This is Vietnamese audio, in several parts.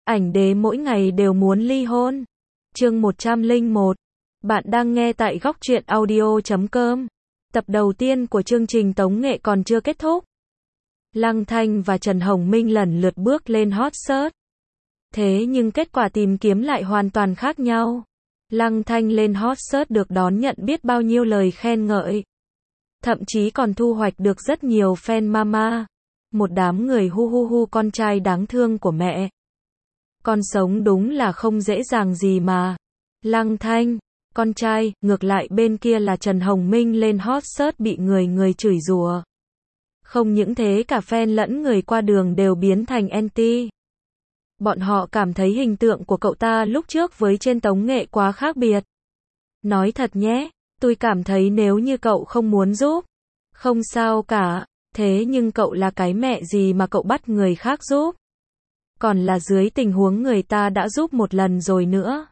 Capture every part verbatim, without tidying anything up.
Ảnh đế mỗi ngày đều muốn ly hôn. Chương một trăm lẻ một. Bạn đang nghe tại góc truyện audio chấm com. Tập đầu tiên của chương trình tống nghệ còn chưa kết thúc. Lăng Thanh và Trần Hồng Minh lần lượt bước lên hot search. Thế nhưng kết quả tìm kiếm lại hoàn toàn khác nhau. Lăng Thanh lên hot search được đón nhận biết bao nhiêu lời khen ngợi. Thậm chí còn thu hoạch được rất nhiều fan mama. Một đám người hu hu hu con trai đáng thương của mẹ. Con sống đúng là không dễ dàng gì mà. Lăng Thanh, con trai, ngược lại bên kia là Trần Hồng Minh lên hot search bị người người chửi rủa. Không những thế cả fan lẫn người qua đường đều biến thành anti. Bọn họ cảm thấy hình tượng của cậu ta lúc trước với trên tống nghệ quá khác biệt. Nói thật nhé, tôi cảm thấy nếu như cậu không muốn giúp, không sao cả, thế nhưng cậu là cái mẹ gì mà cậu bắt người khác giúp? Còn là dưới tình huống người ta đã giúp một lần rồi nữa.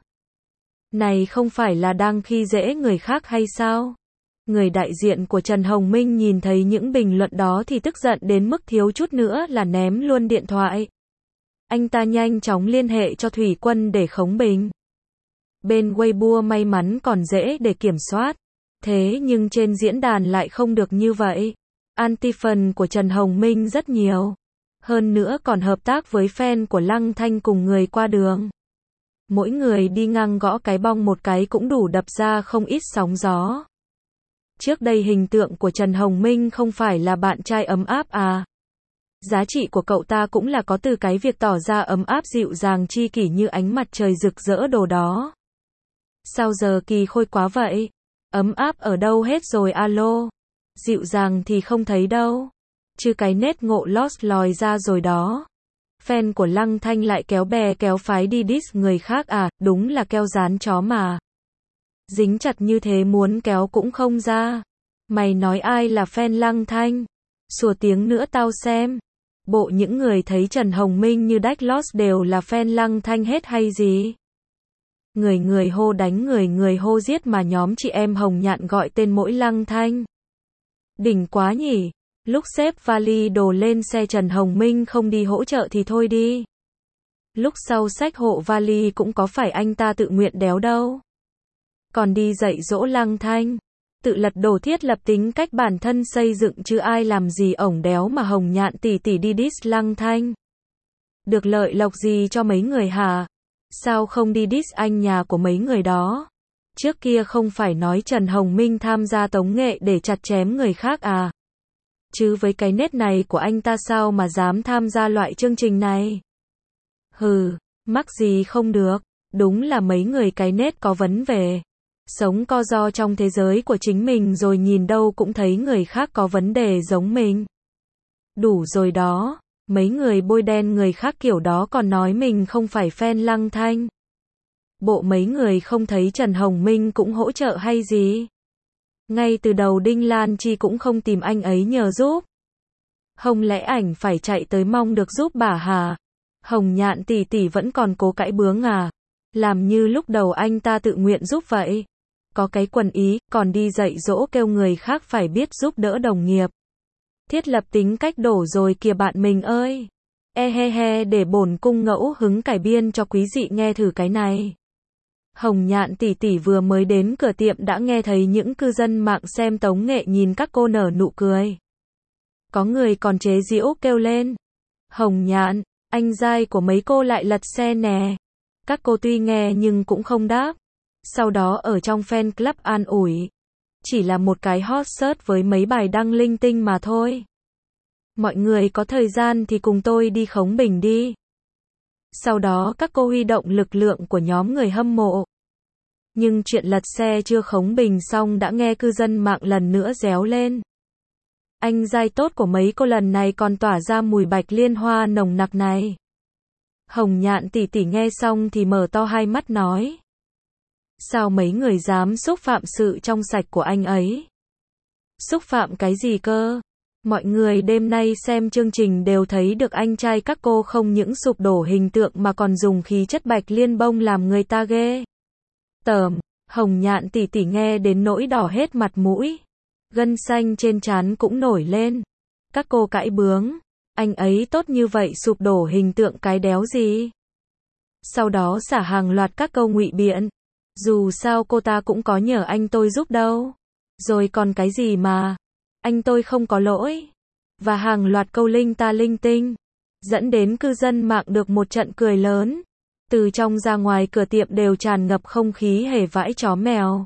Này không phải là đang khi dễ người khác hay sao? Người đại diện của Trần Hồng Minh nhìn thấy những bình luận đó thì tức giận đến mức thiếu chút nữa là ném luôn điện thoại. Anh ta nhanh chóng liên hệ cho Thủy Quân để khống bình. Bên Weibo may mắn còn dễ để kiểm soát. Thế nhưng trên diễn đàn lại không được như vậy. Anti-fan của Trần Hồng Minh rất nhiều. Hơn nữa còn hợp tác với fan của Lăng Thanh cùng người qua đường. Mỗi người đi ngang gõ cái bong một cái cũng đủ đập ra không ít sóng gió. Trước đây hình tượng của Trần Hồng Minh không phải là bạn trai ấm áp à? Giá trị của cậu ta cũng là có từ cái việc tỏ ra ấm áp dịu dàng tri kỷ như ánh mặt trời rực rỡ đồ đó. Sao giờ kỳ khôi quá vậy? Ấm áp ở đâu hết rồi alo? Dịu dàng thì không thấy đâu. Chứ cái nét ngộ lost lòi ra rồi đó. Fan của Lăng Thanh lại kéo bè kéo phái đi diss người khác à, đúng là keo dán chó mà. Dính chặt như thế muốn kéo cũng không ra. Mày nói ai là fan Lăng Thanh? Sủa tiếng nữa tao xem. Bộ những người thấy Trần Hồng Minh như đách lost đều là fan Lăng Thanh hết hay gì? Người người hô đánh người người hô giết mà nhóm chị em Hồng Nhạn gọi tên mỗi Lăng Thanh. Đỉnh quá nhỉ? Lúc xếp vali đồ lên xe Trần Hồng Minh không đi hỗ trợ thì thôi đi. Lúc sau xách hộ vali cũng có phải anh ta tự nguyện đéo đâu. Còn đi dạy dỗ Lăng Thanh. Tự lật đổ thiết lập tính cách bản thân xây dựng chứ ai làm gì ổng đéo mà Hồng Nhạn tỷ tỷ đi diss Lăng Thanh. Được lợi lộc gì cho mấy người hả? Sao không đi diss anh nhà của mấy người đó? Trước kia không phải nói Trần Hồng Minh tham gia tống nghệ để chặt chém người khác à? Chứ với cái nết này của anh ta sao mà dám tham gia loại chương trình này? Hừ, mắc gì không được, đúng là mấy người cái nết có vấn về. Sống co ro trong thế giới của chính mình rồi nhìn đâu cũng thấy người khác có vấn đề giống mình. Đủ rồi đó, mấy người bôi đen người khác kiểu đó còn nói mình không phải fan Lăng Thanh. Bộ mấy người không thấy Trần Hồng Minh cũng hỗ trợ hay gì? Ngay từ đầu Đinh Lan Chi cũng không tìm anh ấy nhờ giúp. Không lẽ ảnh phải chạy tới mong được giúp bà hả? Hồng Nhạn tỷ tỷ vẫn còn cố cãi bướng à? Làm như lúc đầu anh ta tự nguyện giúp vậy. Có cái quần ý, còn đi dạy dỗ kêu người khác phải biết giúp đỡ đồng nghiệp. Thiết lập tính cách đổ rồi kìa bạn mình ơi. E he he để bổn cung ngẫu hứng cải biên cho quý dị nghe thử cái này. Hồng Nhạn tỷ tỷ vừa mới đến cửa tiệm đã nghe thấy những cư dân mạng xem tống nghệ nhìn các cô nở nụ cười. Có người còn chế giễu kêu lên. Hồng Nhạn, anh giai của mấy cô lại lật xe nè. Các cô tuy nghe nhưng cũng không đáp. Sau đó ở trong fan club an ủi. Chỉ là một cái hot search với mấy bài đăng linh tinh mà thôi. Mọi người có thời gian thì cùng tôi đi khống bình đi. Sau đó các cô huy động lực lượng của nhóm người hâm mộ. Nhưng chuyện lật xe chưa khống bình xong đã nghe cư dân mạng lần nữa réo lên. Anh giai tốt của mấy cô lần này còn tỏa ra mùi bạch liên hoa nồng nặc này. Hồng Nhạn tỷ tỷ nghe xong thì mở to hai mắt nói. Sao mấy người dám xúc phạm sự trong sạch của anh ấy? Xúc phạm cái gì cơ? Mọi người đêm nay xem chương trình đều thấy được anh trai các cô không những sụp đổ hình tượng mà còn dùng khí chất bạch liên bông làm người ta ghê. Tởm, Hồng Nhạn tỷ tỷ nghe đến nỗi đỏ hết mặt mũi. Gân xanh trên trán cũng nổi lên. Các cô cãi bướng. Anh ấy tốt như vậy sụp đổ hình tượng cái đéo gì? Sau đó xả hàng loạt các câu ngụy biện. Dù sao cô ta cũng có nhờ anh tôi giúp đâu. Rồi còn cái gì mà. Anh tôi không có lỗi. Và hàng loạt câu linh ta linh tinh. Dẫn đến cư dân mạng được một trận cười lớn. Từ trong ra ngoài cửa tiệm đều tràn ngập không khí hề vãi chó mèo.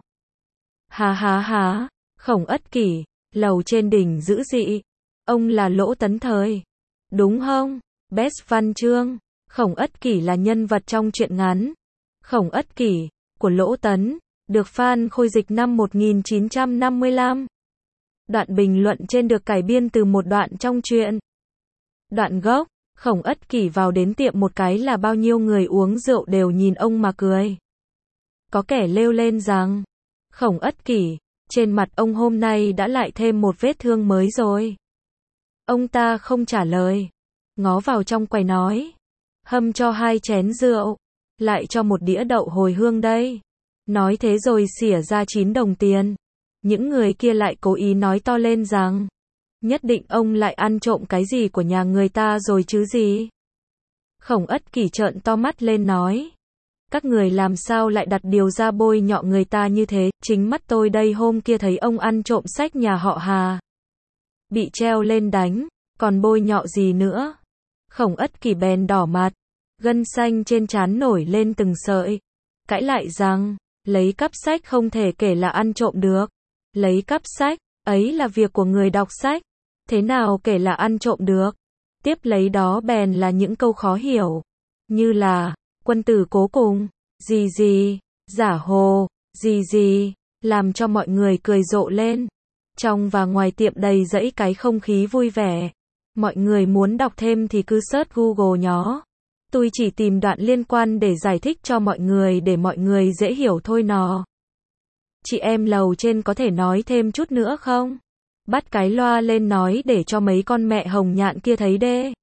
Há há há. Khổng Ất Kỷ. Lầu trên đỉnh dữ dị. Ông là Lỗ Tấn thời. Đúng không? Best văn chương. Khổng Ất Kỷ là nhân vật trong truyện ngắn Khổng Ất Kỷ của Lỗ Tấn, được Phan Khôi dịch năm một nghìn chín trăm năm mươi lăm. Đoạn bình luận trên được cải biên từ một đoạn trong truyện. Đoạn gốc, Khổng Ất Kỷ vào đến tiệm một cái là bao nhiêu người uống rượu đều nhìn ông mà cười. Có kẻ lêu lên rằng, Khổng Ất Kỷ, trên mặt ông hôm nay đã lại thêm một vết thương mới rồi. Ông ta không trả lời, ngó vào trong quầy nói, hâm cho hai chén rượu, lại cho một đĩa đậu hồi hương đây. Nói thế rồi xỉa ra chín đồng tiền. Những người kia lại cố ý nói to lên rằng, nhất định ông lại ăn trộm cái gì của nhà người ta rồi chứ gì. Khổng Ất Kỷ trợn to mắt lên nói, các người làm sao lại đặt điều ra bôi nhọ người ta như thế, chính mắt tôi đây hôm kia thấy ông ăn trộm sách nhà họ Hà. Bị treo lên đánh, còn bôi nhọ gì nữa. Khổng Ất Kỷ bèn đỏ mặt, gân xanh trên trán nổi lên từng sợi. Cãi lại rằng, lấy cắp sách không thể kể là ăn trộm được. Lấy cắp sách, ấy là việc của người đọc sách. Thế nào kể là ăn trộm được? Tiếp lấy đó bèn là những câu khó hiểu. Như là, quân tử cố cùng, gì gì, giả hồ, gì gì, làm cho mọi người cười rộ lên. Trong và ngoài tiệm đầy dẫy cái không khí vui vẻ. Mọi người muốn đọc thêm thì cứ search Google nhó. Tôi chỉ tìm đoạn liên quan để giải thích cho mọi người để mọi người dễ hiểu thôi nò. Chị em lầu trên có thể nói thêm chút nữa không? Bắt cái loa lên nói để cho mấy con mẹ Hồng Nhạn kia thấy đê.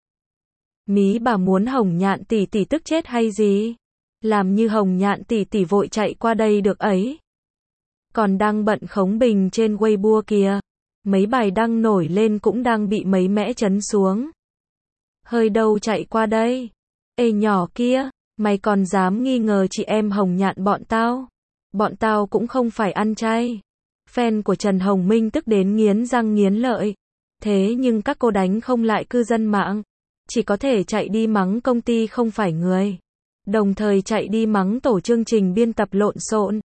Mí bà muốn Hồng Nhạn tỷ tỷ tức chết hay gì? Làm như Hồng Nhạn tỷ tỷ vội chạy qua đây được ấy. Còn đang bận khống bình trên Weibo kìa. Mấy bài đăng nổi lên cũng đang bị mấy mẽ chấn xuống. Hơi đâu chạy qua đây. Ê nhỏ kia, mày còn dám nghi ngờ chị em Hồng Nhạn bọn tao? Bọn tao cũng không phải ăn chay. Fan của Trần Hồng Minh tức đến nghiến răng nghiến lợi. Thế nhưng các cô đánh không lại cư dân mạng. Chỉ có thể chạy đi mắng công ty không phải người. Đồng thời chạy đi mắng tổ chương trình biên tập lộn xộn.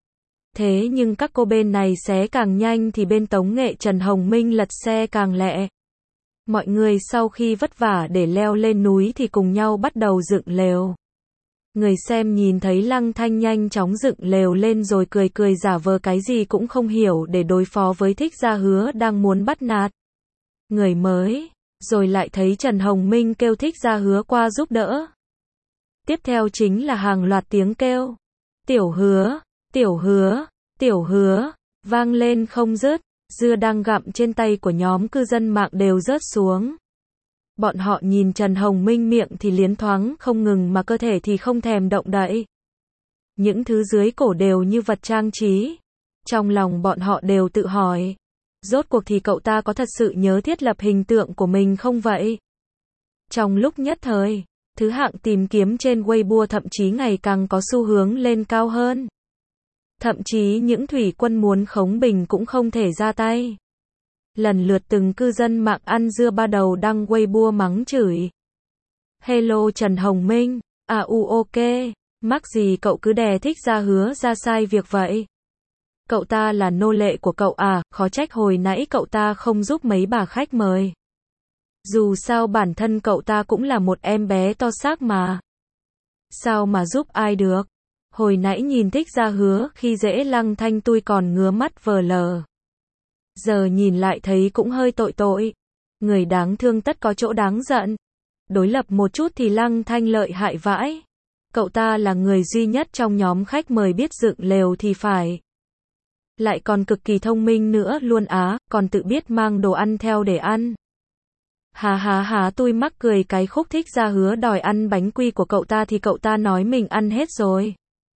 Thế nhưng các cô bên này xé càng nhanh thì bên tống nghệ Trần Hồng Minh lật xe càng lẹ. Mọi người sau khi vất vả để leo lên núi thì cùng nhau bắt đầu dựng lều. Người xem nhìn thấy Lăng Thanh nhanh chóng dựng lều lên rồi cười cười giả vờ cái gì cũng không hiểu để đối phó với Thích Gia Hứa đang muốn bắt nạt người mới. Rồi lại thấy Trần Hồng Minh kêu Thích Gia Hứa qua giúp đỡ. Tiếp theo chính là hàng loạt tiếng kêu. Tiểu Hứa, Tiểu Hứa, Tiểu Hứa, vang lên không dứt. Dưa đang gặm trên tay của nhóm cư dân mạng đều rớt xuống. Bọn họ nhìn Trần Hồng Minh miệng thì liến thoáng không ngừng mà cơ thể thì không thèm động đậy. Những thứ dưới cổ đều như vật trang trí. Trong lòng bọn họ đều tự hỏi. Rốt cuộc thì cậu ta có thật sự nhớ thiết lập hình tượng của mình không vậy? Trong lúc nhất thời, thứ hạng tìm kiếm trên Weibo thậm chí ngày càng có xu hướng lên cao hơn. Thậm chí những thủy quân muốn khống bình cũng không thể ra tay. Lần lượt từng cư dân mạng ăn dưa ba đầu đăng Weibo mắng chửi. Hello Trần Hồng Minh, à u ok, mắc gì cậu cứ đè Thích Gia Hứa ra sai việc vậy? Cậu ta là nô lệ của cậu à, khó trách hồi nãy cậu ta không giúp mấy bà khách mời. Dù sao bản thân cậu ta cũng là một em bé to xác mà. Sao mà giúp ai được? Hồi nãy nhìn Thích Gia Hứa khi dễ Lăng Thanh tôi còn ngứa mắt vờ lờ. Giờ nhìn lại thấy cũng hơi tội tội. Người đáng thương tất có chỗ đáng giận. Đối lập một chút thì Lăng Thanh lợi hại vãi. Cậu ta là người duy nhất trong nhóm khách mời biết dựng lều thì phải. Lại còn cực kỳ thông minh nữa luôn á, còn tự biết mang đồ ăn theo để ăn. Hà hà hà tôi mắc cười cái khúc Thích Gia Hứa đòi ăn bánh quy của cậu ta thì cậu ta nói mình ăn hết rồi.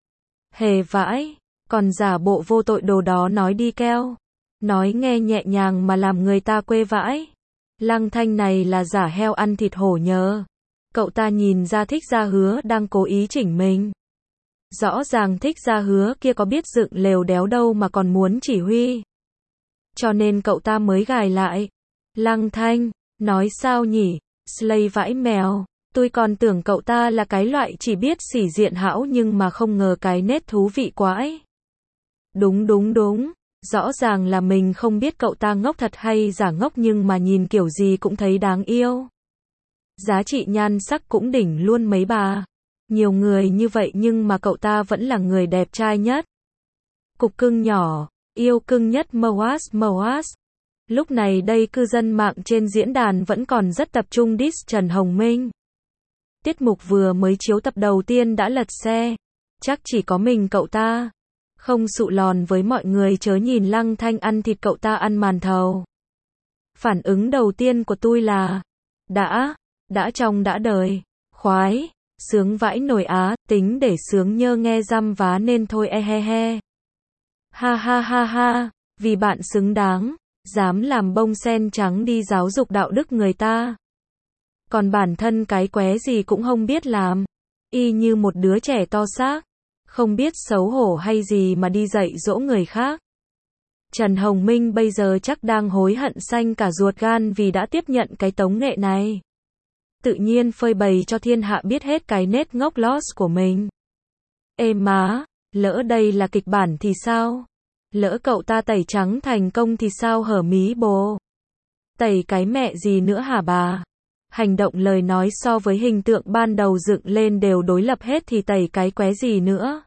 Hề vãi, còn giả bộ vô tội đồ đó nói đi keo. Nói nghe nhẹ nhàng mà làm người ta quê vãi. Lăng Thanh này là giả heo ăn thịt hổ nhờ. Cậu ta nhìn ra Thích Gia Hứa đang cố ý chỉnh mình. Rõ ràng Thích Gia Hứa kia có biết dựng lều đéo đâu mà còn muốn chỉ huy. Cho nên cậu ta mới gài lại. Lăng Thanh, nói sao nhỉ? Slay vãi mèo. Tôi còn tưởng cậu ta là cái loại chỉ biết xỉ diện hão nhưng mà không ngờ cái nết thú vị quá ấy. Đúng đúng đúng. Rõ ràng là mình không biết cậu ta ngốc thật hay giả ngốc nhưng mà nhìn kiểu gì cũng thấy đáng yêu. Giá trị nhan sắc cũng đỉnh luôn mấy bà. Nhiều người như vậy nhưng mà cậu ta vẫn là người đẹp trai nhất. Cục cưng nhỏ, yêu cưng nhất Moas Moas. Lúc này đây cư dân mạng trên diễn đàn vẫn còn rất tập trung diss Trần Hồng Minh. Tiết mục vừa mới chiếu tập đầu tiên đã lật xe. Chắc chỉ có mình cậu ta không sụ lòn với mọi người chớ nhìn Lăng Thanh ăn thịt cậu ta ăn màn thầu. Phản ứng đầu tiên của tôi là đã, đã trong đã đời, khoái, sướng vãi nồi á, tính để sướng nhơ nghe răm vá nên thôi e he he. Ha ha ha ha, vì bạn xứng đáng, dám làm bông sen trắng đi giáo dục đạo đức người ta. Còn bản thân cái qué gì cũng không biết làm, y như một đứa trẻ to xác, không biết xấu hổ hay gì mà đi dạy dỗ người khác. Trần Hồng Minh bây giờ chắc đang hối hận xanh cả ruột gan vì đã tiếp nhận cái tống nghệ này. Tự nhiên phơi bày cho thiên hạ biết hết cái nết ngốc lost của mình. Ê má, lỡ đây là kịch bản thì sao? Lỡ cậu ta tẩy trắng thành công thì sao hở mí bồ? Tẩy cái mẹ gì nữa hả bà? Hành động lời nói so với hình tượng ban đầu dựng lên đều đối lập hết thì tẩy cái qué gì nữa?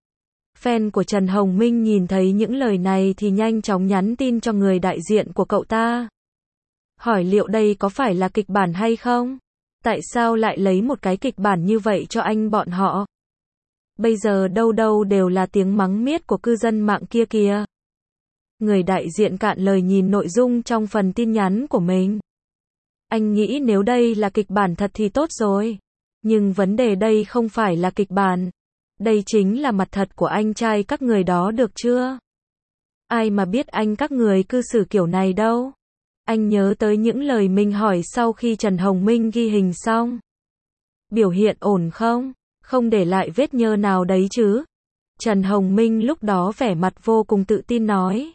Fan của Trần Hồng Minh nhìn thấy những lời này thì nhanh chóng nhắn tin cho người đại diện của cậu ta. Hỏi liệu đây có phải là kịch bản hay không? Tại sao lại lấy một cái kịch bản như vậy cho anh bọn họ? Bây giờ đâu đâu đều là tiếng mắng miết của cư dân mạng kia kìa. Người đại diện cạn lời nhìn nội dung trong phần tin nhắn của mình. Anh nghĩ nếu đây là kịch bản thật thì tốt rồi. Nhưng vấn đề đây không phải là kịch bản. Đây chính là mặt thật của anh trai các người đó được chưa? Ai mà biết anh các người cư xử kiểu này đâu. Anh nhớ tới những lời mình hỏi sau khi Trần Hồng Minh ghi hình xong. Biểu hiện ổn không? Không để lại vết nhơ nào đấy chứ? Trần Hồng Minh lúc đó vẻ mặt vô cùng tự tin nói.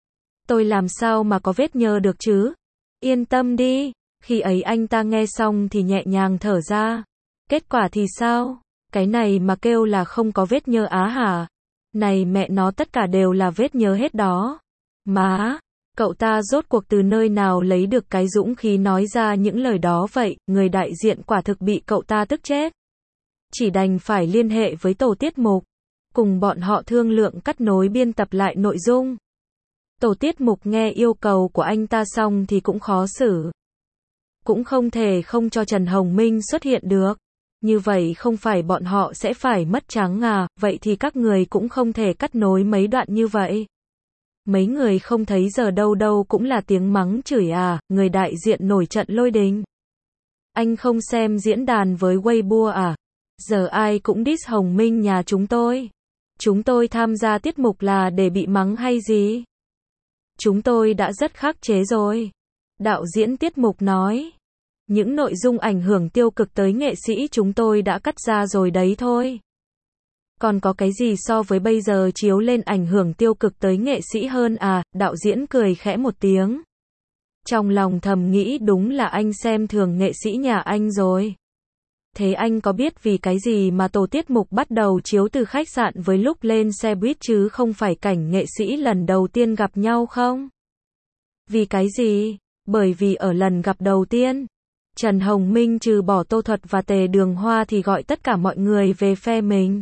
Tôi làm sao mà có vết nhơ được chứ? Yên tâm đi. Khi ấy anh ta nghe xong thì nhẹ nhàng thở ra. Kết quả thì sao? Cái này mà kêu là không có vết nhơ á hả? Này mẹ nó tất cả đều là vết nhơ hết đó. Má, cậu ta rốt cuộc từ nơi nào lấy được cái dũng khí nói ra những lời đó vậy? Người đại diện quả thực bị cậu ta tức chết. Chỉ đành phải liên hệ với tổ tiết mục, cùng bọn họ thương lượng cắt nối biên tập lại nội dung. Tổ tiết mục nghe yêu cầu của anh ta xong thì cũng khó xử. Cũng không thể không cho Trần Hồng Minh xuất hiện được. Như vậy không phải bọn họ sẽ phải mất trắng à, vậy thì các người cũng không thể cắt nối mấy đoạn như vậy. Mấy người không thấy giờ đâu đâu cũng là tiếng mắng chửi à, người đại diện nổi trận lôi đình. Anh không xem diễn đàn với Weibo à? Giờ ai cũng diss Hồng Minh nhà chúng tôi. Chúng tôi tham gia tiết mục là để bị mắng hay gì? Chúng tôi đã rất khắc chế rồi. Đạo diễn tiết mục nói. Những nội dung ảnh hưởng tiêu cực tới nghệ sĩ chúng tôi đã cắt ra rồi đấy thôi. Còn có cái gì so với bây giờ chiếu lên ảnh hưởng tiêu cực tới nghệ sĩ hơn à? Đạo diễn cười khẽ một tiếng. Trong lòng thầm nghĩ đúng là anh xem thường nghệ sĩ nhà anh rồi. Thế anh có biết vì cái gì mà tổ tiết mục bắt đầu chiếu từ khách sạn với lúc lên xe buýt chứ không phải cảnh nghệ sĩ lần đầu tiên gặp nhau không? Vì cái gì? Bởi vì ở lần gặp đầu tiên, Trần Hồng Minh trừ bỏ Tô Thuật và Tề Đường Hoa thì gọi tất cả mọi người về phe mình.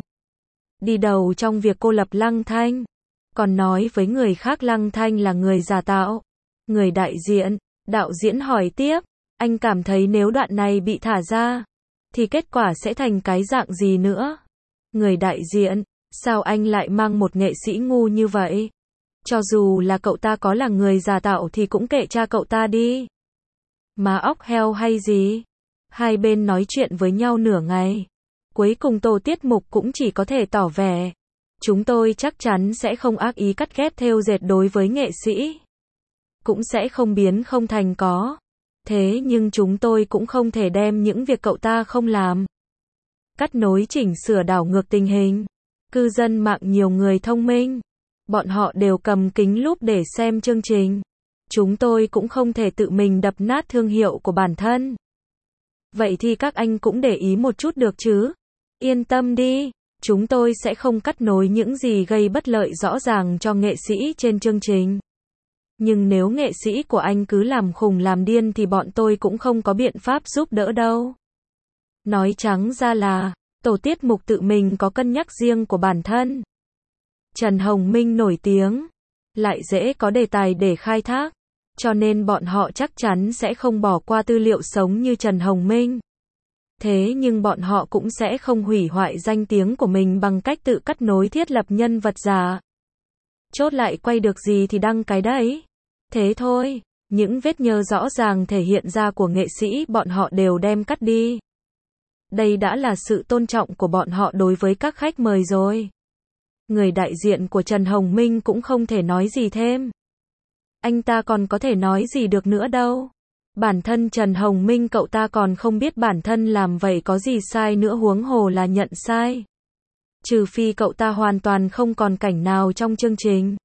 Đi đầu trong việc cô lập Lăng Thanh. Còn nói với người khác Lăng Thanh là người giả tạo. Người đại diện, đạo diễn hỏi tiếp, anh cảm thấy nếu đoạn này bị thả ra, thì kết quả sẽ thành cái dạng gì nữa? Người đại diện, sao anh lại mang một nghệ sĩ ngu như vậy? Cho dù là cậu ta có là người giả tạo thì cũng kệ cha cậu ta đi. Má óc heo hay gì? Hai bên nói chuyện với nhau nửa ngày. Cuối cùng tổ tiết mục cũng chỉ có thể tỏ vẻ. Chúng tôi chắc chắn sẽ không ác ý cắt ghép thêu dệt đối với nghệ sĩ. Cũng sẽ không biến không thành có. Thế nhưng chúng tôi cũng không thể đem những việc cậu ta không làm. Cắt nối chỉnh sửa đảo ngược tình hình. Cư dân mạng nhiều người thông minh. Bọn họ đều cầm kính lúp để xem chương trình. Chúng tôi cũng không thể tự mình đập nát thương hiệu của bản thân. Vậy thì các anh cũng để ý một chút được chứ? Yên tâm đi, chúng tôi sẽ không cắt nối những gì gây bất lợi rõ ràng cho nghệ sĩ trên chương trình. Nhưng nếu nghệ sĩ của anh cứ làm khùng làm điên thì bọn tôi cũng không có biện pháp giúp đỡ đâu. Nói trắng ra là, tổ tiết mục tự mình có cân nhắc riêng của bản thân. Trần Hồng Minh nổi tiếng, lại dễ có đề tài để khai thác, cho nên bọn họ chắc chắn sẽ không bỏ qua tư liệu sống như Trần Hồng Minh. Thế nhưng bọn họ cũng sẽ không hủy hoại danh tiếng của mình bằng cách tự cắt nối thiết lập nhân vật giả. Chốt lại quay được gì thì đăng cái đấy. Thế thôi, những vết nhơ rõ ràng thể hiện ra của nghệ sĩ bọn họ đều đem cắt đi. Đây đã là sự tôn trọng của bọn họ đối với các khách mời rồi. Người đại diện của Trần Hồng Minh cũng không thể nói gì thêm. Anh ta còn có thể nói gì được nữa đâu. Bản thân Trần Hồng Minh cậu ta còn không biết bản thân làm vậy có gì sai nữa, huống hồ là nhận sai. Trừ phi cậu ta hoàn toàn không còn cảnh nào trong chương trình.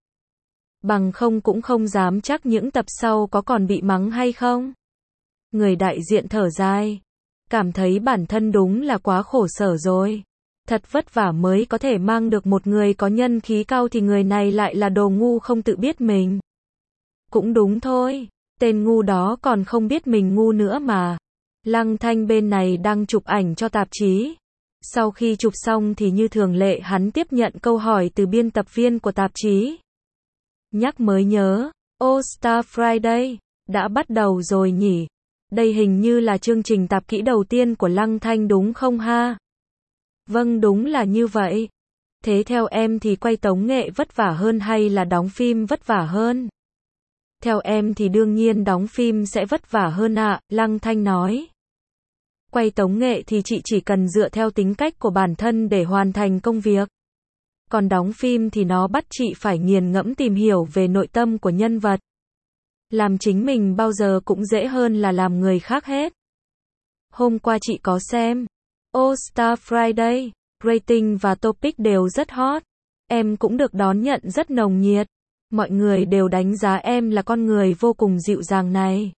Bằng không cũng không dám chắc những tập sau có còn bị mắng hay không. Người đại diện thở dài. Cảm thấy bản thân đúng là quá khổ sở rồi. Thật vất vả mới có thể mang được một người có nhân khí cao thì người này lại là đồ ngu không tự biết mình. Cũng đúng thôi, tên ngu đó còn không biết mình ngu nữa mà. Lăng Thanh bên này đang chụp ảnh cho tạp chí. Sau khi chụp xong thì như thường lệ hắn tiếp nhận câu hỏi từ biên tập viên của tạp chí. Nhắc mới nhớ, All Star Friday đã bắt đầu rồi nhỉ? Đây hình như là chương trình tạp kỹ đầu tiên của Lăng Thanh đúng không ha? Vâng, đúng là như vậy. Thế theo em thì quay tống nghệ vất vả hơn hay là đóng phim vất vả hơn? Theo em thì đương nhiên đóng phim sẽ vất vả hơn ạ, à, Lăng Thanh nói. Quay tống nghệ thì chị chỉ cần dựa theo tính cách của bản thân để hoàn thành công việc. Còn đóng phim thì nó bắt chị phải nghiền ngẫm tìm hiểu về nội tâm của nhân vật. Làm chính mình bao giờ cũng dễ hơn là làm người khác hết. Hôm qua chị có xem All Star Friday, rating và topic đều rất hot. Em cũng được đón nhận rất nồng nhiệt. Mọi người đều đánh giá em là con người vô cùng dịu dàng này.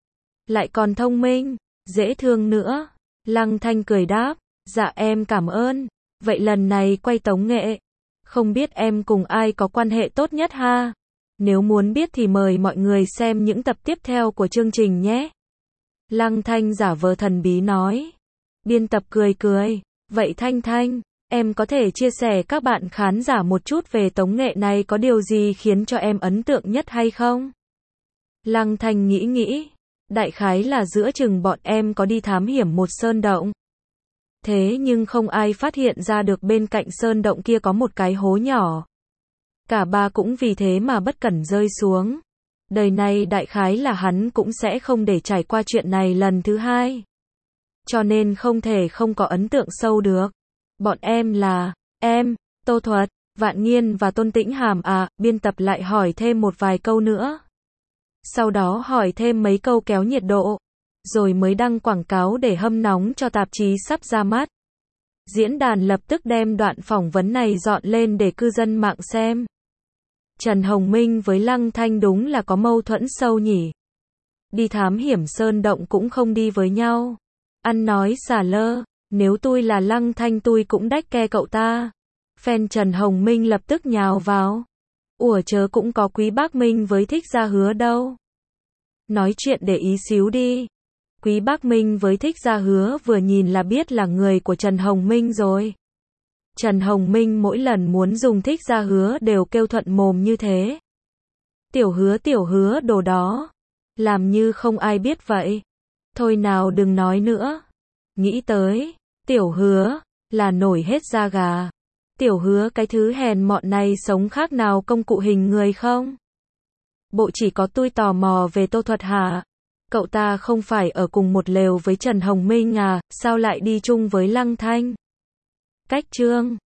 Lại còn thông minh, dễ thương nữa. Lăng Thanh cười đáp, dạ em cảm ơn. Vậy lần này quay tống nghệ, không biết em cùng ai có quan hệ tốt nhất ha? Nếu muốn biết thì mời mọi người xem những tập tiếp theo của chương trình nhé. Lăng Thanh giả vờ thần bí nói. Biên tập cười cười, vậy Thanh Thanh, em có thể chia sẻ các bạn khán giả một chút về tống nghệ này có điều gì khiến cho em ấn tượng nhất hay không? Lăng Thanh nghĩ nghĩ, đại khái là giữa chừng bọn em có đi thám hiểm một sơn động. Thế nhưng không ai phát hiện ra được bên cạnh sơn động kia có một cái hố nhỏ. Cả ba cũng vì thế mà bất cẩn rơi xuống. Đời này đại khái là hắn cũng sẽ không để trải qua chuyện này lần thứ hai. Cho nên không thể không có ấn tượng sâu được. Bọn em là, em, Tô Thuật, Vạn Nghiên và Tôn Tĩnh Hàm à, biên tập lại hỏi thêm một vài câu nữa. Sau đó hỏi thêm mấy câu kéo nhiệt độ. Rồi mới đăng quảng cáo để hâm nóng cho tạp chí sắp ra mắt. Diễn đàn lập tức đem đoạn phỏng vấn này dọn lên để cư dân mạng xem. Trần Hồng Minh với Lăng Thanh đúng là có mâu thuẫn sâu nhỉ. Đi thám hiểm sơn động cũng không đi với nhau. Ăn nói xả lơ, nếu tôi là Lăng Thanh tôi cũng đách ke cậu ta. Fan Trần Hồng Minh lập tức nhào vào. Ủa chớ cũng có Quý Bác Minh với Thích Gia Hứa đâu. Nói chuyện để ý xíu đi. Quý Bác Minh với Thích Gia Hứa vừa nhìn là biết là người của Trần Hồng Minh rồi. Trần Hồng Minh mỗi lần muốn dùng Thích Gia Hứa đều kêu thuận mồm như thế. Tiểu Hứa tiểu Hứa đồ đó. Làm như không ai biết vậy. Thôi nào đừng nói nữa. Nghĩ tới, Tiểu Hứa, là nổi hết da gà. Tiểu Hứa cái thứ hèn mọn này sống khác nào công cụ hình người không? Bộ chỉ có tôi tò mò về Tô Thuật hả? Cậu ta không phải ở cùng một lều với Trần Hồng Minh à, sao lại đi chung với Lăng Thanh? Cách chương